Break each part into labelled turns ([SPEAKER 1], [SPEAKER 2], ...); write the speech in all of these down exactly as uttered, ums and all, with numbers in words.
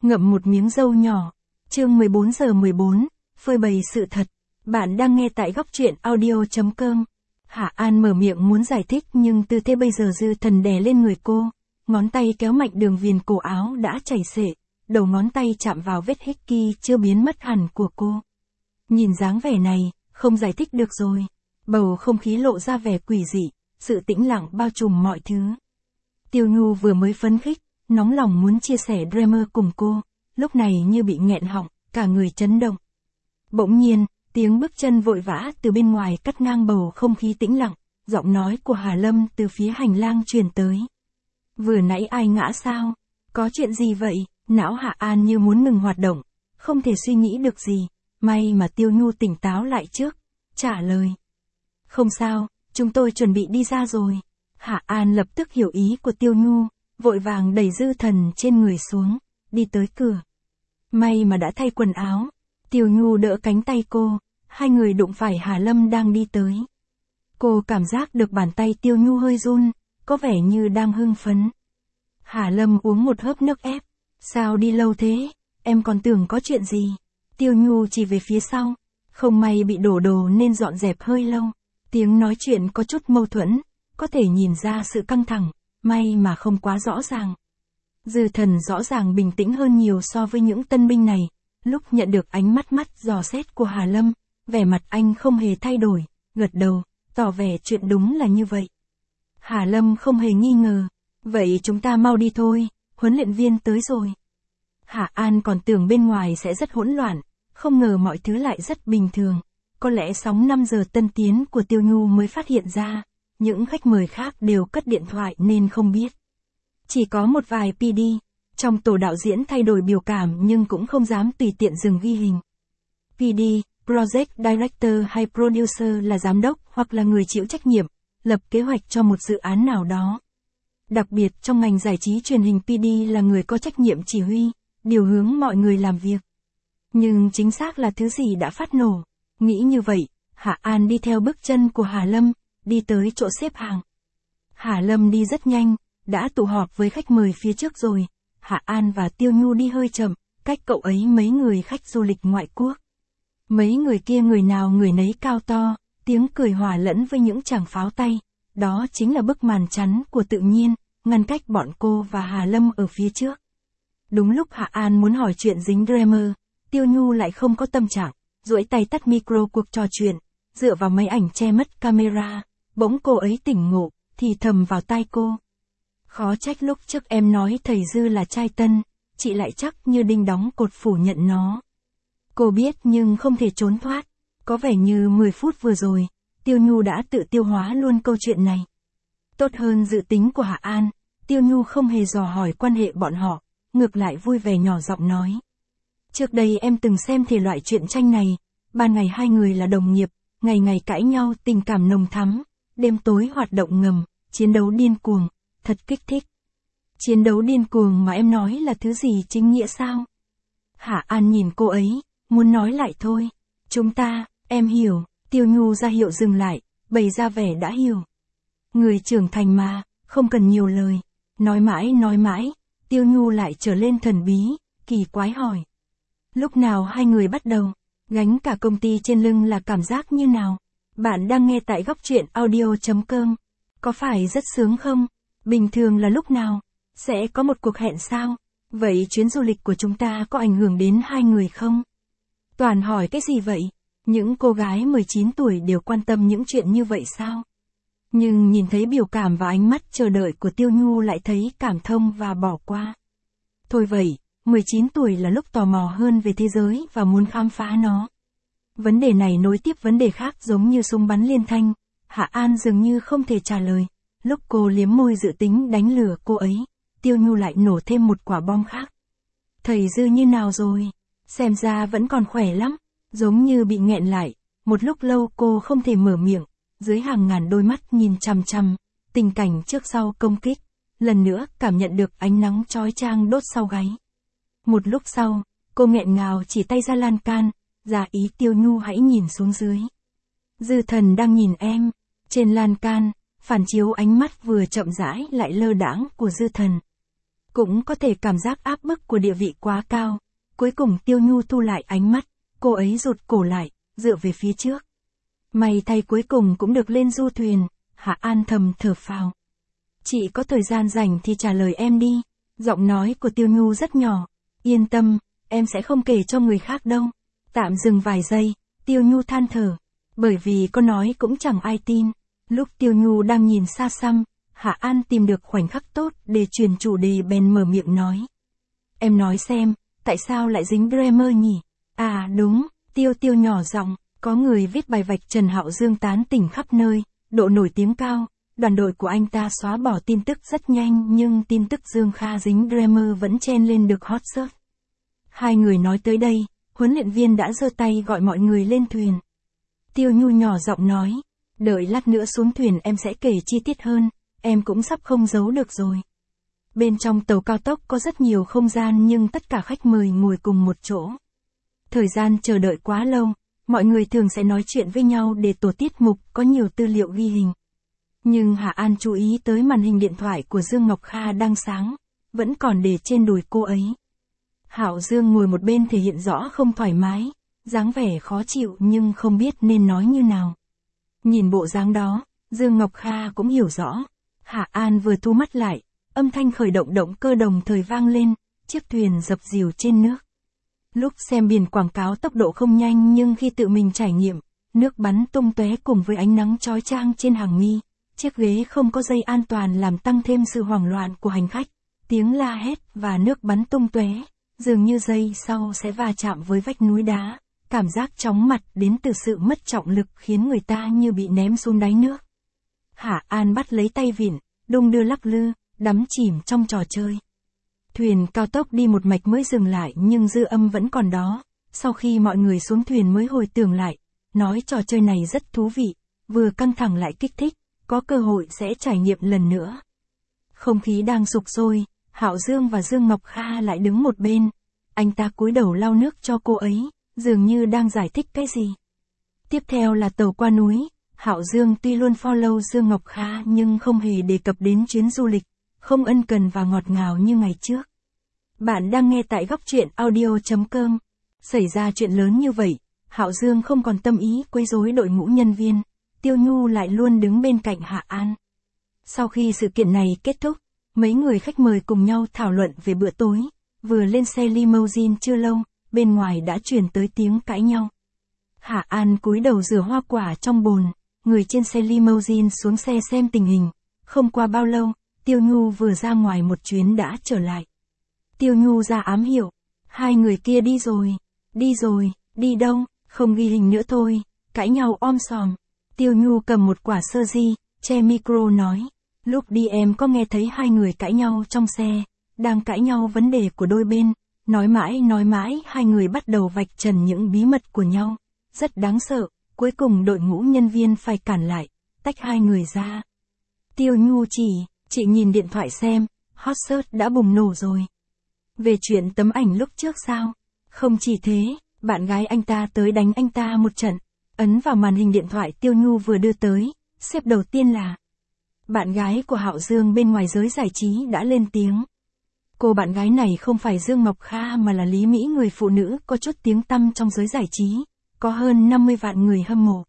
[SPEAKER 1] ngậm một miếng dâu nhỏ. Chương mười bốn giờ mười bốn, phơi bày sự thật. Bạn đang nghe tại góc truyện audio chấm com. Hạ An mở miệng muốn giải thích nhưng tư thế bây giờ Dư Thần đè lên người cô, ngón tay kéo mạnh đường viền cổ áo đã chảy xệ, đầu ngón tay chạm vào vết hickey chưa biến mất hẳn của cô. Nhìn dáng vẻ này, không giải thích được rồi. Bầu không khí lộ ra vẻ quỷ dị, sự tĩnh lặng bao trùm mọi thứ. Tiêu Nhu vừa mới phấn khích, nóng lòng muốn chia sẻ drama cùng cô, lúc này như bị nghẹn họng, cả người chấn động. Bỗng nhiên, tiếng bước chân vội vã từ bên ngoài cắt ngang bầu không khí tĩnh lặng, giọng nói của Hà Lâm từ phía hành lang truyền tới. Vừa nãy ai ngã sao? Có chuyện gì vậy? Não Hạ An như muốn ngừng hoạt động, không thể suy nghĩ được gì, may mà Tiêu Nhu tỉnh táo lại trước, trả lời. Không sao, chúng tôi chuẩn bị đi ra rồi. Hạ An lập tức hiểu ý của Tiêu Nhu, vội vàng đẩy Dư Thần trên người xuống, đi tới cửa. May mà đã thay quần áo. Tiêu Nhu đỡ cánh tay cô, hai người đụng phải Hà Lâm đang đi tới. Cô cảm giác được bàn tay Tiêu Nhu hơi run, có vẻ như đang hưng phấn. Hà Lâm uống một hớp nước ép. Sao đi lâu thế? Em còn tưởng có chuyện gì? Tiêu Nhu chỉ về phía sau, không may bị đổ đồ nên dọn dẹp hơi lâu. Tiếng nói chuyện có chút mâu thuẫn, có thể nhìn ra sự căng thẳng, may mà không quá rõ ràng. Dư Thần rõ ràng bình tĩnh hơn nhiều so với những tân binh này, lúc nhận được ánh mắt mắt dò xét của Hà Lâm, vẻ mặt anh không hề thay đổi, gật đầu, tỏ vẻ chuyện đúng là như vậy. Hà Lâm không hề nghi ngờ, vậy chúng ta mau đi thôi, huấn luyện viên tới rồi. Hạ An còn tưởng bên ngoài sẽ rất hỗn loạn, không ngờ mọi thứ lại rất bình thường. Có lẽ sóng năm giờ tân tiến của Tiêu Nhu mới phát hiện ra, những khách mời khác đều cất điện thoại nên không biết. Chỉ có một vài pê đê, trong tổ đạo diễn thay đổi biểu cảm nhưng cũng không dám tùy tiện dừng ghi hình. pê đê, Project Director hay Producer là giám đốc hoặc là người chịu trách nhiệm, lập kế hoạch cho một dự án nào đó. Đặc biệt trong ngành giải trí truyền hình pê đê là người có trách nhiệm chỉ huy, điều hướng mọi người làm việc. Nhưng chính xác là thứ gì đã phát nổ? Nghĩ như vậy, Hạ An đi theo bước chân của Hà Lâm, đi tới chỗ xếp hàng. Hà Lâm đi rất nhanh, đã tụ họp với khách mời phía trước rồi. Hạ An và Tiêu Nhu đi hơi chậm, cách cậu ấy mấy người khách du lịch ngoại quốc. Mấy người kia người nào người nấy cao to, tiếng cười hòa lẫn với những tràng pháo tay. Đó chính là bức màn chắn của tự nhiên, ngăn cách bọn cô và Hà Lâm ở phía trước. Đúng lúc Hạ An muốn hỏi chuyện dính drama, Tiêu Nhu lại không có tâm trạng, duỗi tay tắt micro cuộc trò chuyện, dựa vào máy ảnh che mất camera, bỗng cô ấy tỉnh ngộ, thì thầm vào tai cô. Khó trách lúc trước em nói thầy Dư là trai tân, chị lại chắc như đinh đóng cột phủ nhận nó. Cô biết nhưng không thể trốn thoát, có vẻ như mười phút vừa rồi, Tiêu Nhu đã tự tiêu hóa luôn câu chuyện này. Tốt hơn dự tính của Hạ An, Tiêu Nhu không hề dò hỏi quan hệ bọn họ, ngược lại vui vẻ nhỏ giọng nói. Trước đây em từng xem thể loại truyện tranh này, ban ngày hai người là đồng nghiệp, ngày ngày cãi nhau tình cảm nồng thắm, đêm tối hoạt động ngầm, chiến đấu điên cuồng, thật kích thích. Chiến đấu điên cuồng mà em nói là thứ gì chính nghĩa sao? Hạ An nhìn cô ấy, muốn nói lại thôi. Chúng ta, em hiểu, Tiêu Nhu ra hiệu dừng lại, bày ra vẻ đã hiểu. Người trưởng thành mà, không cần nhiều lời. Nói mãi nói mãi, Tiêu Nhu lại trở lên thần bí, kỳ quái hỏi. Lúc nào hai người bắt đầu, gánh cả công ty trên lưng là cảm giác như nào? Bạn đang nghe tại góc truyện audio chấm com. Có phải rất sướng không? Bình thường là lúc nào? Sẽ có một cuộc hẹn sao? Vậy chuyến du lịch của chúng ta có ảnh hưởng đến hai người không? Toàn hỏi cái gì vậy? Những cô gái mười chín tuổi đều quan tâm những chuyện như vậy sao? Nhưng nhìn thấy biểu cảm và ánh mắt chờ đợi của Tiêu Nhu lại thấy cảm thông và bỏ qua. Thôi vậy, mười chín tuổi là lúc tò mò hơn về thế giới và muốn khám phá nó. Vấn đề này nối tiếp vấn đề khác giống như súng bắn liên thanh. Hạ An dường như không thể trả lời. Lúc cô liếm môi dự tính đánh lừa cô ấy, Tiêu Nhu lại nổ thêm một quả bom khác. Thầy Dư như nào rồi? Xem ra vẫn còn khỏe lắm. Giống như bị nghẹn lại. Một lúc lâu cô không thể mở miệng. Dưới hàng ngàn đôi mắt nhìn chằm chằm. Tình cảnh trước sau công kích. Lần nữa cảm nhận được ánh nắng chói chang đốt sau gáy. Một lúc sau, cô nghẹn ngào chỉ tay ra lan can. Ra ý Tiêu Nhu hãy nhìn xuống dưới. Dư Thần đang nhìn em. Trên lan can, phản chiếu ánh mắt vừa chậm rãi lại lơ đãng của Dư Thần. Cũng có thể cảm giác áp bức của địa vị quá cao. Cuối cùng Tiêu Nhu thu lại ánh mắt, cô ấy rụt cổ lại, dựa về phía trước. May thay cuối cùng cũng được lên du thuyền, Hạ An thầm thở phào. Chị có thời gian rảnh thì trả lời em đi. Giọng nói của Tiêu Nhu rất nhỏ. Yên tâm, em sẽ không kể cho người khác đâu. Tạm dừng vài giây, Tiêu Nhu than thở. Bởi vì có nói cũng chẳng ai tin. Lúc Tiêu Nhu đang nhìn xa xăm, Hạ An tìm được khoảnh khắc tốt để truyền chủ đề bèn mở miệng nói. Em nói xem, tại sao lại dính Dreamer nhỉ? À đúng, Tiêu Tiêu nhỏ giọng, có người viết bài vạch Trần Hạo Dương tán tỉnh khắp nơi, độ nổi tiếng cao. Đoàn đội của anh ta xóa bỏ tin tức rất nhanh nhưng tin tức Dương Kha dính Dreamer vẫn chen lên được hot search. Hai người nói tới đây, huấn luyện viên đã giơ tay gọi mọi người lên thuyền. Tiêu Nhu nhỏ giọng nói, đợi lát nữa xuống thuyền em sẽ kể chi tiết hơn, em cũng sắp không giấu được rồi. Bên trong tàu cao tốc có rất nhiều không gian nhưng tất cả khách mời ngồi cùng một chỗ. Thời gian chờ đợi quá lâu, mọi người thường sẽ nói chuyện với nhau để tổ tiết mục có nhiều tư liệu ghi hình. Nhưng Hạ An chú ý tới màn hình điện thoại của Dương Ngọc Kha đang sáng, vẫn còn để trên đùi cô ấy. Hạo Dương ngồi một bên thể hiện rõ không thoải mái, dáng vẻ khó chịu nhưng không biết nên nói như nào. Nhìn bộ dáng đó, Dương Ngọc Kha cũng hiểu rõ. Hạ An vừa thu mắt lại, âm thanh khởi động động cơ đồng thời vang lên, chiếc thuyền dập dìu trên nước. Lúc xem biển quảng cáo tốc độ không nhanh nhưng khi tự mình trải nghiệm, nước bắn tung tóe cùng với ánh nắng chói chang trên hàng mi. Chiếc ghế không có dây an toàn làm tăng thêm sự hoảng loạn của hành khách, tiếng la hét và nước bắn tung tóe, dường như giây sau sẽ va chạm với vách núi đá, cảm giác chóng mặt đến từ sự mất trọng lực khiến người ta như bị ném xuống đáy nước. Hạ An bắt lấy tay vịn, đung đưa lắc lư, đắm chìm trong trò chơi. Thuyền cao tốc đi một mạch mới dừng lại nhưng dư âm vẫn còn đó, sau khi mọi người xuống thuyền mới hồi tưởng lại, nói trò chơi này rất thú vị, vừa căng thẳng lại kích thích. Có cơ hội sẽ trải nghiệm lần nữa. Không khí đang sục sôi, Hạo Dương và Dương Ngọc Kha lại đứng một bên. Anh ta cúi đầu lau nước cho cô ấy, dường như đang giải thích cái gì. Tiếp theo là tàu qua núi. Hạo Dương tuy luôn follow Dương Ngọc Kha nhưng không hề đề cập đến chuyến du lịch, không ân cần và ngọt ngào như ngày trước. Bạn đang nghe tại góc truyện audio chấm com. Xảy ra chuyện lớn như vậy, Hạo Dương không còn tâm ý quấy rối đội ngũ nhân viên. Tiêu Nhu lại luôn đứng bên cạnh Hạ An. Sau khi sự kiện này kết thúc, mấy người khách mời cùng nhau thảo luận về bữa tối. Vừa lên xe limousine chưa lâu, bên ngoài đã truyền tới tiếng cãi nhau. Hạ An cúi đầu rửa hoa quả trong bồn, người trên xe limousine xuống xe xem tình hình. Không qua bao lâu, Tiêu Nhu vừa ra ngoài một chuyến đã trở lại. Tiêu Nhu ra ám hiệu, hai người kia đi rồi, đi rồi, đi đâu, không ghi hình nữa thôi, cãi nhau om sòm. Tiêu Nhu cầm một quả sơ ri, che micro nói, lúc đi em có nghe thấy hai người cãi nhau trong xe, đang cãi nhau vấn đề của đôi bên, nói mãi nói mãi hai người bắt đầu vạch trần những bí mật của nhau, rất đáng sợ, cuối cùng đội ngũ nhân viên phải cản lại, tách hai người ra. Tiêu Nhu chỉ, chị nhìn điện thoại xem, hot search đã bùng nổ rồi. Về chuyện tấm ảnh lúc trước sao? Không chỉ thế, bạn gái anh ta tới đánh anh ta một trận. Ấn vào màn hình điện thoại Tiêu Nhu vừa đưa tới, xếp đầu tiên là bạn gái của Hạo Dương bên ngoài giới giải trí đã lên tiếng. Cô bạn gái này không phải Dương Ngọc Kha mà là Lý Mỹ, người phụ nữ có chút tiếng tăm trong giới giải trí, có hơn năm mươi vạn người hâm mộ.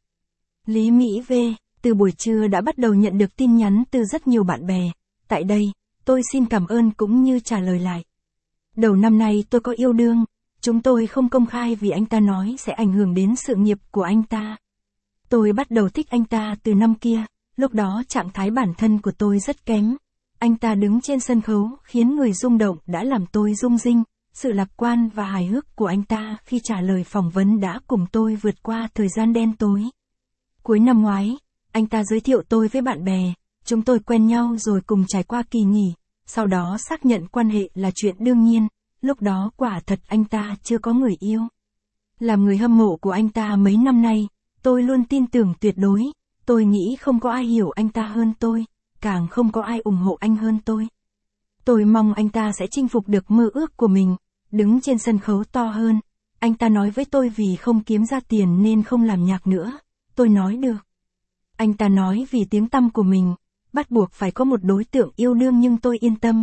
[SPEAKER 1] Lý Mỹ V, từ buổi trưa đã bắt đầu nhận được tin nhắn từ rất nhiều bạn bè. Tại đây, tôi xin cảm ơn cũng như trả lời lại. Đầu năm nay tôi có yêu đương. Chúng tôi không công khai vì anh ta nói sẽ ảnh hưởng đến sự nghiệp của anh ta. Tôi bắt đầu thích anh ta từ năm kia, lúc đó trạng thái bản thân của tôi rất kém. Anh ta đứng trên sân khấu khiến người rung động đã làm tôi rung rinh, sự lạc quan và hài hước của anh ta khi trả lời phỏng vấn đã cùng tôi vượt qua thời gian đen tối. Cuối năm ngoái, anh ta giới thiệu tôi với bạn bè, chúng tôi quen nhau rồi cùng trải qua kỳ nghỉ, sau đó xác nhận quan hệ là chuyện đương nhiên. Lúc đó quả thật anh ta chưa có người yêu. Làm người hâm mộ của anh ta mấy năm nay, tôi luôn tin tưởng tuyệt đối, tôi nghĩ không có ai hiểu anh ta hơn tôi, càng không có ai ủng hộ anh hơn tôi. Tôi mong anh ta sẽ chinh phục được mơ ước của mình, đứng trên sân khấu to hơn. Anh ta nói với tôi vì không kiếm ra tiền nên không làm nhạc nữa, tôi nói được. Anh ta nói vì tiếng tăm của mình, bắt buộc phải có một đối tượng yêu đương nhưng tôi yên tâm.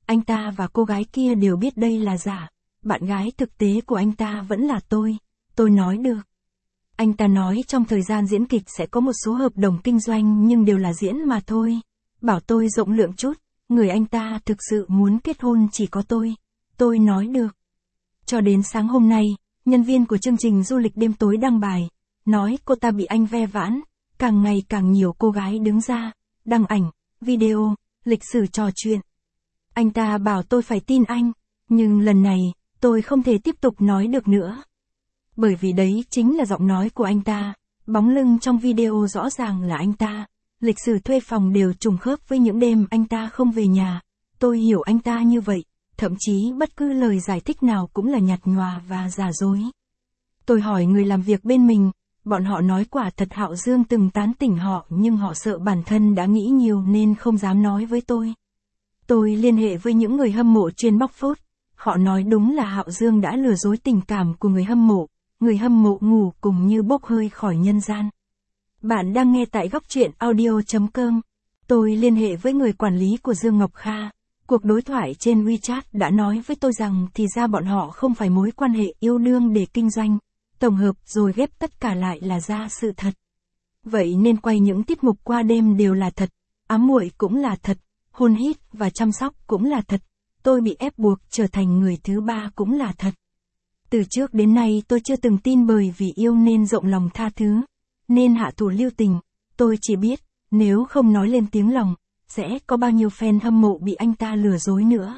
[SPEAKER 1] anh ta và cô gái kia đều biết đây là giả. Bạn gái thực tế của anh ta vẫn là tôi. Tôi nói được. Anh ta nói trong thời gian diễn kịch sẽ có một số hợp đồng kinh doanh nhưng đều là diễn mà thôi. Bảo tôi rộng lượng chút, người anh ta thực sự muốn kết hôn chỉ có tôi. Tôi nói được. Cho đến sáng hôm nay, nhân viên của chương trình du lịch đêm tối đăng bài, nói cô ta bị anh ve vãn, càng ngày càng nhiều cô gái đứng ra, đăng ảnh, video, lịch sử trò chuyện. Anh ta bảo tôi phải tin anh, nhưng lần này, tôi không thể tiếp tục nói được nữa. Bởi vì đấy chính là giọng nói của anh ta, bóng lưng trong video rõ ràng là anh ta, lịch sử thuê phòng đều trùng khớp với những đêm anh ta không về nhà. Tôi hiểu anh ta như vậy, thậm chí bất cứ lời giải thích nào cũng là nhạt nhòa và giả dối. Tôi hỏi người làm việc bên mình, bọn họ nói quả thật Hạo Dương từng tán tỉnh họ nhưng họ sợ bản thân đã nghĩ nhiều nên không dám nói với tôi. Tôi liên hệ với những người hâm mộ chuyên bóc phốt, họ nói đúng là Hạo Dương đã lừa dối tình cảm của người hâm mộ, người hâm mộ ngủ cùng như bốc hơi khỏi nhân gian. Bạn đang nghe tại góc truyện audio chấm com. Tôi liên hệ với người quản lý của Dương Ngọc Kha. Cuộc đối thoại trên WeChat đã nói với tôi rằng thì ra bọn họ không phải mối quan hệ yêu đương để kinh doanh, tổng hợp rồi ghép tất cả lại là ra sự thật. Vậy nên quay những tiết mục qua đêm đều là thật, ám muội cũng là thật, hôn hít và chăm sóc cũng là thật, tôi bị ép buộc trở thành người thứ ba cũng là thật. Từ trước đến nay tôi chưa từng tin bởi vì yêu nên rộng lòng tha thứ, nên hạ thủ lưu tình, tôi chỉ biết, nếu không nói lên tiếng lòng, sẽ có bao nhiêu fan hâm mộ bị anh ta lừa dối nữa.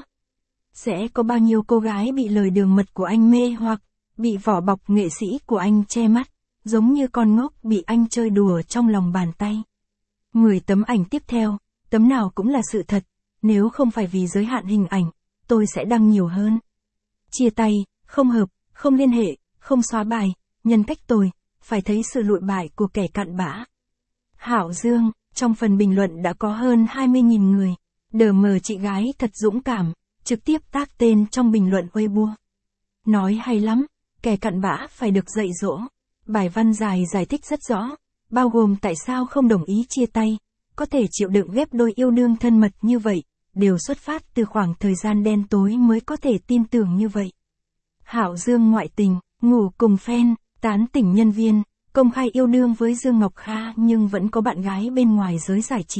[SPEAKER 1] Sẽ có bao nhiêu cô gái bị lời đường mật của anh mê hoặc, bị vỏ bọc nghệ sĩ của anh che mắt, giống như con ngốc bị anh chơi đùa trong lòng bàn tay. mười tấm ảnh tiếp theo, tấm nào cũng là sự thật, nếu không phải vì giới hạn hình ảnh, tôi sẽ đăng nhiều hơn. Chia tay, không hợp, không liên hệ, không xóa bài, nhân cách tồi, phải thấy sự lụi bại của kẻ cặn bã. Hạo Dương, trong phần bình luận đã có hơn hai mươi nghìn người, đờ mờ chị gái thật dũng cảm, trực tiếp tag tên trong bình luận Weibo. Nói hay lắm, kẻ cặn bã phải được dạy dỗ. Bài văn dài giải thích rất rõ, bao gồm tại sao không đồng ý chia tay, có thể chịu đựng ghép đôi yêu đương thân mật như vậy, đều xuất phát từ khoảng thời gian đen tối mới có thể tin tưởng như vậy. Hạo Dương ngoại tình, ngủ cùng fan, tán tỉnh nhân viên, công khai yêu đương với Dương Ngọc Kha nhưng vẫn có bạn gái bên ngoài giới giải trí.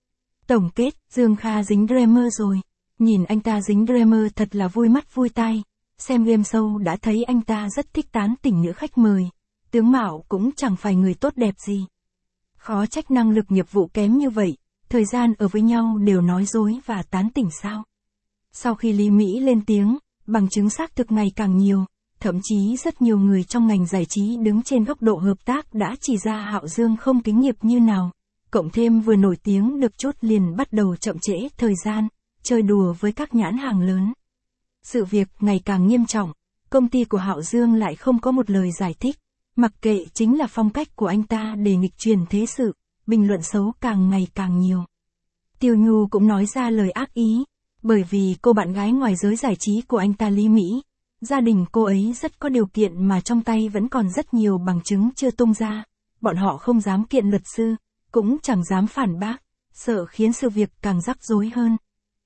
[SPEAKER 1] Tổng kết, Dương Kha dính drama rồi. Nhìn anh ta dính drama thật là vui mắt vui tai. Xem game show đã thấy anh ta rất thích tán tỉnh nữ khách mời. Tướng mạo cũng chẳng phải người tốt đẹp gì. Khó trách năng lực nghiệp vụ kém như vậy, thời gian ở với nhau đều nói dối và tán tỉnh sao. Sau khi Lý Mỹ lên tiếng, bằng chứng xác thực ngày càng nhiều, thậm chí rất nhiều người trong ngành giải trí đứng trên góc độ hợp tác đã chỉ ra Hạo Dương không kính nghiệp như nào. Cộng thêm vừa nổi tiếng được chút liền bắt đầu chậm trễ thời gian, chơi đùa với các nhãn hàng lớn. Sự việc ngày càng nghiêm trọng, công ty của Hạo Dương lại không có một lời giải thích, mặc kệ chính là phong cách của anh ta để nghịch truyền thế sự, bình luận xấu càng ngày càng nhiều. Tiêu Nhu cũng nói ra lời ác ý, bởi vì cô bạn gái ngoài giới giải trí của anh ta Lý Mỹ, gia đình cô ấy rất có điều kiện mà trong tay vẫn còn rất nhiều bằng chứng chưa tung ra, bọn họ không dám kiện luật sư, cũng chẳng dám phản bác, sợ khiến sự việc càng rắc rối hơn.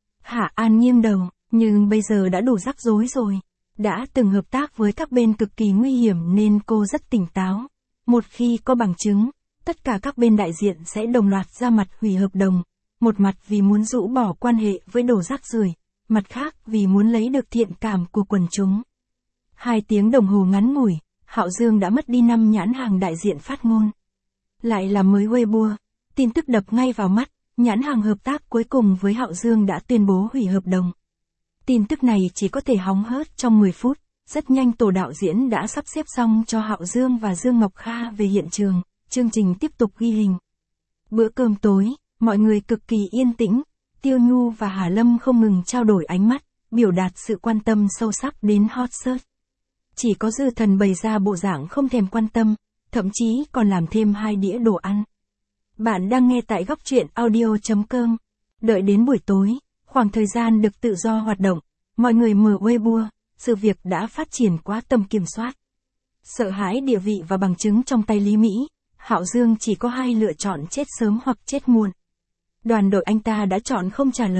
[SPEAKER 1] Hạ An nghiêng đầu, nhưng bây giờ đã đủ rắc rối rồi. Đã từng hợp tác với các bên cực kỳ nguy hiểm nên cô rất tỉnh táo. Một khi có bằng chứng, tất cả các bên đại diện sẽ đồng loạt ra mặt hủy hợp đồng. Một mặt vì muốn rũ bỏ quan hệ với đồ rác rưởi, mặt khác vì muốn lấy được thiện cảm của quần chúng. Hai tiếng đồng hồ ngắn ngủi, Hạo Dương đã mất đi năm nhãn hàng đại diện phát ngôn. Lại là mới Weibo, tin tức đập ngay vào mắt, nhãn hàng hợp tác cuối cùng với Hạo Dương đã tuyên bố hủy hợp đồng. Tin tức này chỉ có thể hóng hớt trong mười phút, rất nhanh tổ đạo diễn đã sắp xếp xong cho Hạo Dương và Dương Ngọc Kha về hiện trường, chương trình tiếp tục ghi hình. Bữa cơm tối, mọi người cực kỳ yên tĩnh, Tiêu Nhu và Hà Lâm không ngừng trao đổi ánh mắt, biểu đạt sự quan tâm sâu sắc đến hot search. Chỉ có Dư Thần bày ra bộ dạng không thèm quan tâm, thậm chí còn làm thêm hai đĩa đồ ăn. Bạn đang nghe tại góc truyện audio chấm com. Đợi đến buổi tối, khoảng thời gian được tự do hoạt động, mọi người mở Weibo, sự việc đã phát triển quá tầm kiểm soát. Sợ hãi địa vị và bằng chứng trong tay Lý Mỹ, Hạo Dương chỉ có hai lựa chọn chết sớm hoặc chết muộn. Đoàn đội anh ta đã chọn không trả lời,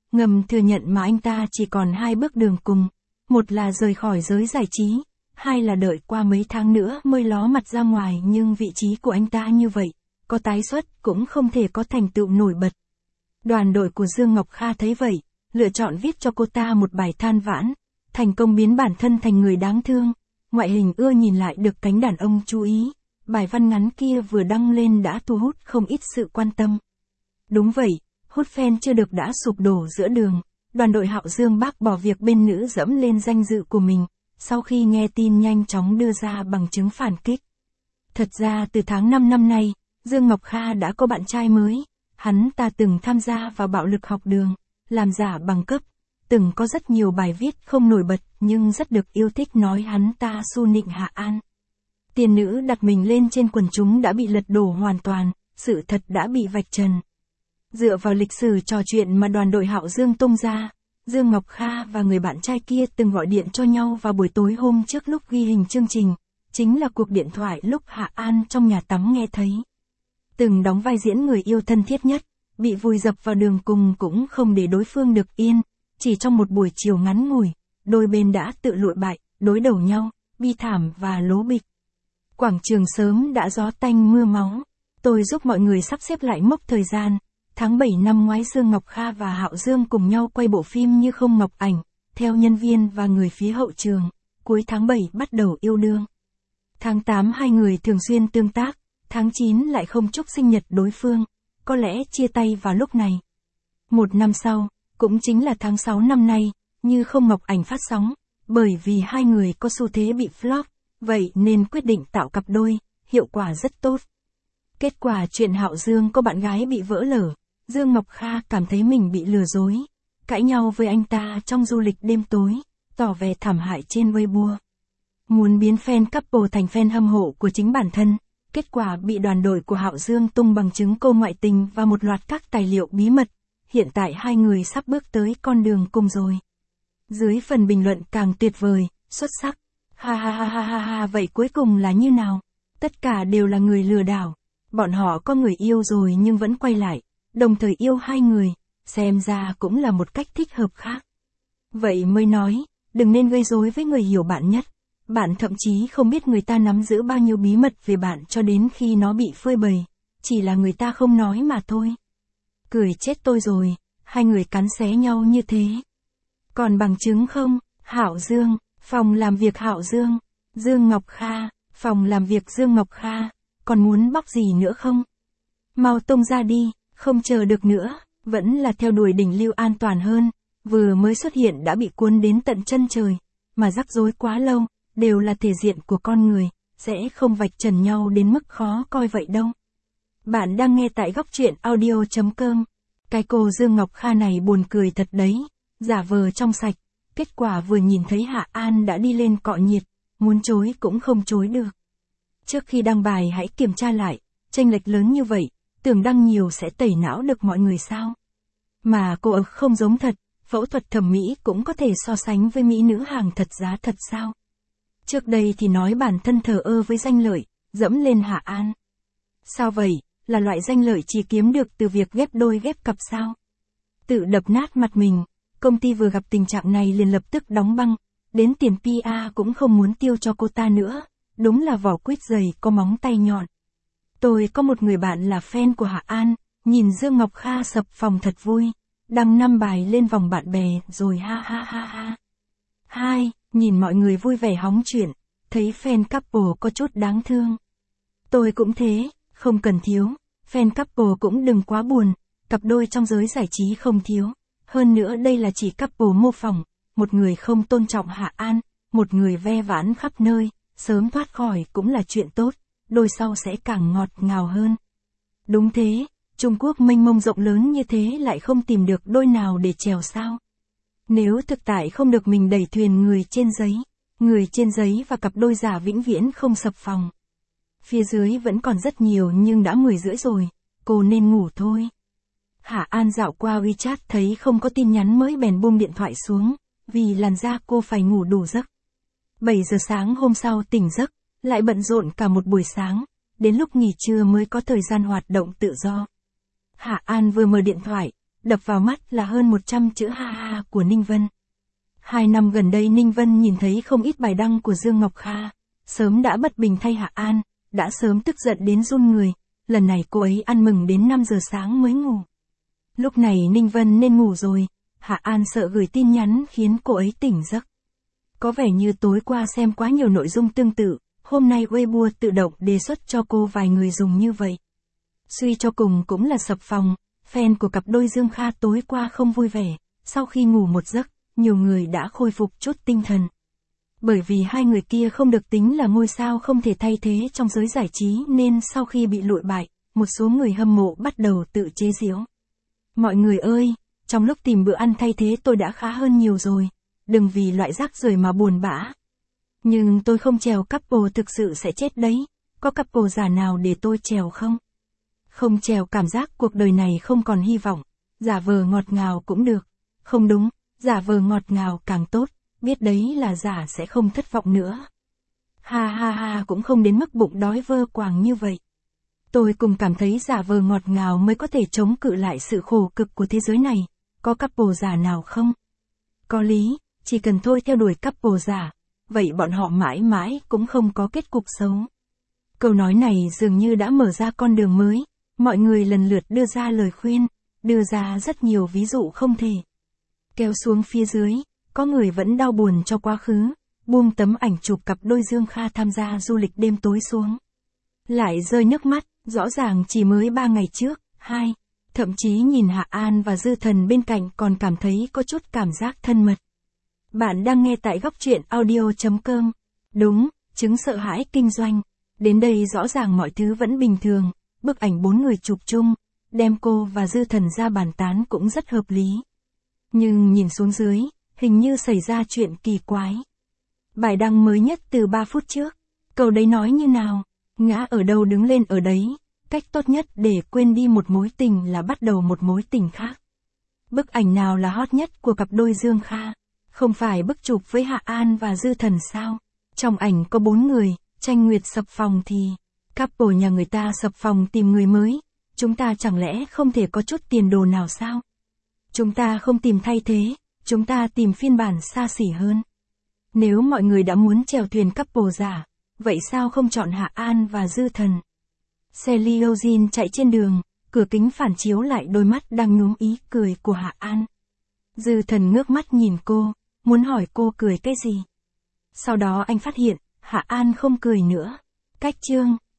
[SPEAKER 1] ngầm thừa nhận mà anh ta chỉ còn hai bước đường cùng. Một là rời khỏi giới giải trí, hai là đợi qua mấy tháng nữa mới ló mặt ra ngoài, nhưng vị trí của anh ta như vậy, có tái xuất cũng không thể có thành tựu nổi bật. Đoàn đội của Dương Ngọc Kha thấy vậy, lựa chọn viết cho cô ta một bài than vãn, thành công biến bản thân thành người đáng thương, ngoại hình ưa nhìn lại được cánh đàn ông chú ý. Bài văn ngắn kia vừa đăng lên đã thu hút không ít sự quan tâm. Đúng vậy, hút fan chưa được đã sụp đổ giữa đường. Đoàn đội Hạo Dương bác bỏ việc bên nữ dẫm lên danh dự của mình, sau khi nghe tin nhanh chóng đưa ra bằng chứng phản kích. Thật ra từ tháng năm năm nay, Dương Ngọc Kha đã có bạn trai mới. Hắn ta từng tham gia vào bạo lực học đường, làm giả bằng cấp, từng có rất nhiều bài viết không nổi bật nhưng rất được yêu thích nói hắn ta su nịnh Hạ An. Tiền nữ đặt mình lên trên quần chúng đã bị lật đổ hoàn toàn, sự thật đã bị vạch trần. Dựa vào lịch sử trò chuyện mà đoàn đội Hạo Dương tung ra, Dương Ngọc Kha và người bạn trai kia từng gọi điện cho nhau vào buổi tối hôm trước lúc ghi hình chương trình, chính là cuộc điện thoại lúc Hạ An trong nhà tắm nghe thấy. Từng đóng vai diễn người yêu thân thiết nhất, bị vùi dập vào đường cùng cũng không để đối phương được yên, chỉ trong một buổi chiều ngắn ngủi, đôi bên đã tự lụi bại, đối đầu nhau, bi thảm và lố bịch. Quảng trường sớm đã gió tanh mưa máu. Tôi giúp mọi người sắp xếp lại mốc thời gian. Tháng bảy năm ngoái Dương Ngọc Kha và Hạo Dương cùng nhau quay bộ phim Như Không Ngọc Ảnh, theo nhân viên và người phía hậu trường. Cuối tháng bảy bắt đầu yêu đương. Tháng tám hai người thường xuyên tương tác, tháng chín lại không chúc sinh nhật đối phương, có lẽ chia tay vào lúc này. Một năm sau, cũng chính là tháng sáu năm nay, Như Không Ngọc Ảnh phát sóng, bởi vì hai người có xu thế bị flop. Vậy nên quyết định tạo cặp đôi, hiệu quả rất tốt. Kết quả chuyện Hạo Dương có bạn gái bị vỡ lở, Dương Ngọc Kha cảm thấy mình bị lừa dối, cãi nhau với anh ta trong du lịch đêm tối, tỏ vẻ thảm hại trên Weibo. Muốn biến fan couple thành fan hâm mộ của chính bản thân, kết quả bị đoàn đội của Hạo Dương tung bằng chứng cô ngoại tình và một loạt các tài liệu bí mật. Hiện tại hai người sắp bước tới con đường cùng rồi. Dưới phần bình luận càng tuyệt vời, xuất sắc. Ha ha ha ha ha ha, vậy cuối cùng là như nào? Tất cả đều là người lừa đảo. Bọn họ có người yêu rồi nhưng vẫn quay lại, đồng thời yêu hai người, xem ra cũng là một cách thích hợp khác. Vậy mới nói, đừng nên gây rối với người hiểu bạn nhất. Bạn thậm chí không biết người ta nắm giữ bao nhiêu bí mật về bạn cho đến khi nó bị phơi bày. Chỉ là người ta không nói mà thôi. Cười chết tôi rồi, hai người cắn xé nhau như thế. Còn bằng chứng không? Hạo Dương, phòng làm việc Hạo Dương, Dương Ngọc Kha, phòng làm việc Dương Ngọc Kha, còn muốn bóc gì nữa không? Mau tung ra đi, không chờ được nữa, vẫn là theo đuổi đỉnh lưu an toàn hơn, vừa mới xuất hiện đã bị cuốn đến tận chân trời, mà rắc rối quá lâu, đều là thể diện của con người, sẽ không vạch trần nhau đến mức khó coi vậy đâu. Bạn đang nghe tại góc truyện audio chấm com. Cái cô Dương Ngọc Kha này buồn cười thật đấy, giả vờ trong sạch, kết quả vừa nhìn thấy Hạ An đã đi lên cọ nhiệt, muốn chối cũng không chối được. Trước khi đăng bài hãy kiểm tra lại, chênh lệch lớn như vậy, tưởng đăng nhiều sẽ tẩy não được mọi người sao? Mà cô ấy không giống thật, phẫu thuật thẩm mỹ cũng có thể so sánh với mỹ nữ hàng thật giá thật sao? Trước đây thì nói bản thân thờ ơ với danh lợi, dẫm lên Hạ An. Sao vậy, là loại danh lợi chỉ kiếm được từ việc ghép đôi ghép cặp sao? Tự đập nát mặt mình, công ty vừa gặp tình trạng này liền lập tức đóng băng, đến tiền pê e cũng không muốn tiêu cho cô ta nữa, đúng là vỏ quýt dày có móng tay nhọn. Tôi có một người bạn là fan của Hạ An, nhìn Dương Ngọc Kha sập phòng thật vui, đăng năm bài lên vòng bạn bè rồi ha ha ha ha. Hai, nhìn mọi người vui vẻ hóng chuyện, thấy fan couple có chút đáng thương. Tôi cũng thế, không cần thiếu, fan couple cũng đừng quá buồn, cặp đôi trong giới giải trí không thiếu. Hơn nữa đây là chỉ couple mô phỏng, một người không tôn trọng Hạ An, một người ve vãn khắp nơi, sớm thoát khỏi cũng là chuyện tốt, đôi sau sẽ càng ngọt ngào hơn. Đúng thế, Trung Quốc mênh mông rộng lớn như thế lại không tìm được đôi nào để chèo sao? Nếu thực tại không được mình đẩy thuyền người trên giấy, người trên giấy và cặp đôi giả vĩnh viễn không sập phòng. Phía dưới vẫn còn rất nhiều nhưng đã mười rưỡi rồi, cô nên ngủ thôi. Hạ An dạo qua WeChat thấy không có tin nhắn mới bèn buông điện thoại xuống, vì làn da cô phải ngủ đủ giấc. bảy giờ sáng hôm sau tỉnh giấc, lại bận rộn cả một buổi sáng, đến lúc nghỉ trưa mới có thời gian hoạt động tự do. Hạ An vừa mở điện thoại, đập vào mắt là hơn một trăm chữ ha ha của Ninh Vân. Hai năm gần đây Ninh Vân nhìn thấy không ít bài đăng của Dương Ngọc Kha, sớm đã bất bình thay Hạ An, đã sớm tức giận đến run người, lần này cô ấy ăn mừng đến năm giờ sáng mới ngủ. Lúc này Ninh Vân nên ngủ rồi, Hạ An sợ gửi tin nhắn khiến cô ấy tỉnh giấc. Có vẻ như tối qua xem quá nhiều nội dung tương tự, hôm nay Weibo tự động đề xuất cho cô vài người dùng như vậy. Suy cho cùng cũng là sập phòng, fan của cặp đôi Dương Kha tối qua không vui vẻ, sau khi ngủ một giấc, nhiều người đã khôi phục chút tinh thần. Bởi vì hai người kia không được tính là ngôi sao không thể thay thế trong giới giải trí nên sau khi bị lụi bại, một số người hâm mộ bắt đầu tự chế giễu. Mọi người ơi, trong lúc tìm bữa ăn thay thế tôi đã khá hơn nhiều rồi, đừng vì loại rác rưởi mà buồn bã. Nhưng tôi không trèo couple thực sự sẽ chết đấy, có couple giả nào để tôi trèo không? Không trèo cảm giác cuộc đời này không còn hy vọng, giả vờ ngọt ngào cũng được. Không đúng, giả vờ ngọt ngào càng tốt, biết đấy là giả sẽ không thất vọng nữa. Ha ha ha cũng không đến mức bụng đói vơ quàng như vậy. Tôi cùng cảm thấy giả vờ ngọt ngào mới có thể chống cự lại sự khổ cực của thế giới này, có couple giả nào không? Có lý, chỉ cần thôi theo đuổi couple giả, vậy bọn họ mãi mãi cũng không có kết cục xấu. Câu nói này dường như đã mở ra con đường mới, mọi người lần lượt đưa ra lời khuyên, đưa ra rất nhiều ví dụ không thể. Kéo xuống phía dưới, có người vẫn đau buồn cho quá khứ, buông tấm ảnh chụp cặp đôi Dương Kha tham gia du lịch đêm tối xuống. Lại rơi nước mắt, rõ ràng chỉ mới ba ngày trước, hai, thậm chí nhìn Hạ An và Dư Thần bên cạnh còn cảm thấy có chút cảm giác thân mật. Bạn đang nghe tại góc truyện audio chấm com. Đúng, chứng sợ hãi kinh doanh. Đến đây rõ ràng mọi thứ vẫn bình thường, bức ảnh bốn người chụp chung, đem cô và Dư Thần ra bàn tán cũng rất hợp lý. Nhưng nhìn xuống dưới, hình như xảy ra chuyện kỳ quái. Bài đăng mới nhất từ ba phút trước, câu đấy nói như nào, ngã ở đâu đứng lên ở đấy, cách tốt nhất để quên đi một mối tình là bắt đầu một mối tình khác. Bức ảnh nào là hot nhất của cặp đôi Dương Kha? Không phải bức chụp với Hạ An và Dư Thần sao? Trong ảnh có bốn người, Tranh Nguyệt sập phòng thì, couple nhà người ta sập phòng tìm người mới, chúng ta chẳng lẽ không thể có chút tiền đồ nào sao? Chúng ta không tìm thay thế, chúng ta tìm phiên bản xa xỉ hơn. Nếu mọi người đã muốn chèo thuyền couple giả, vậy sao không chọn Hạ An và Dư Thần? Xe limousine chạy trên đường, cửa kính phản chiếu lại đôi mắt đang nhuốm ý cười của Hạ An. Dư Thần ngước mắt nhìn cô, muốn hỏi cô cười cái gì. Sau đó anh phát hiện, Hạ An không cười nữa. Cách chương.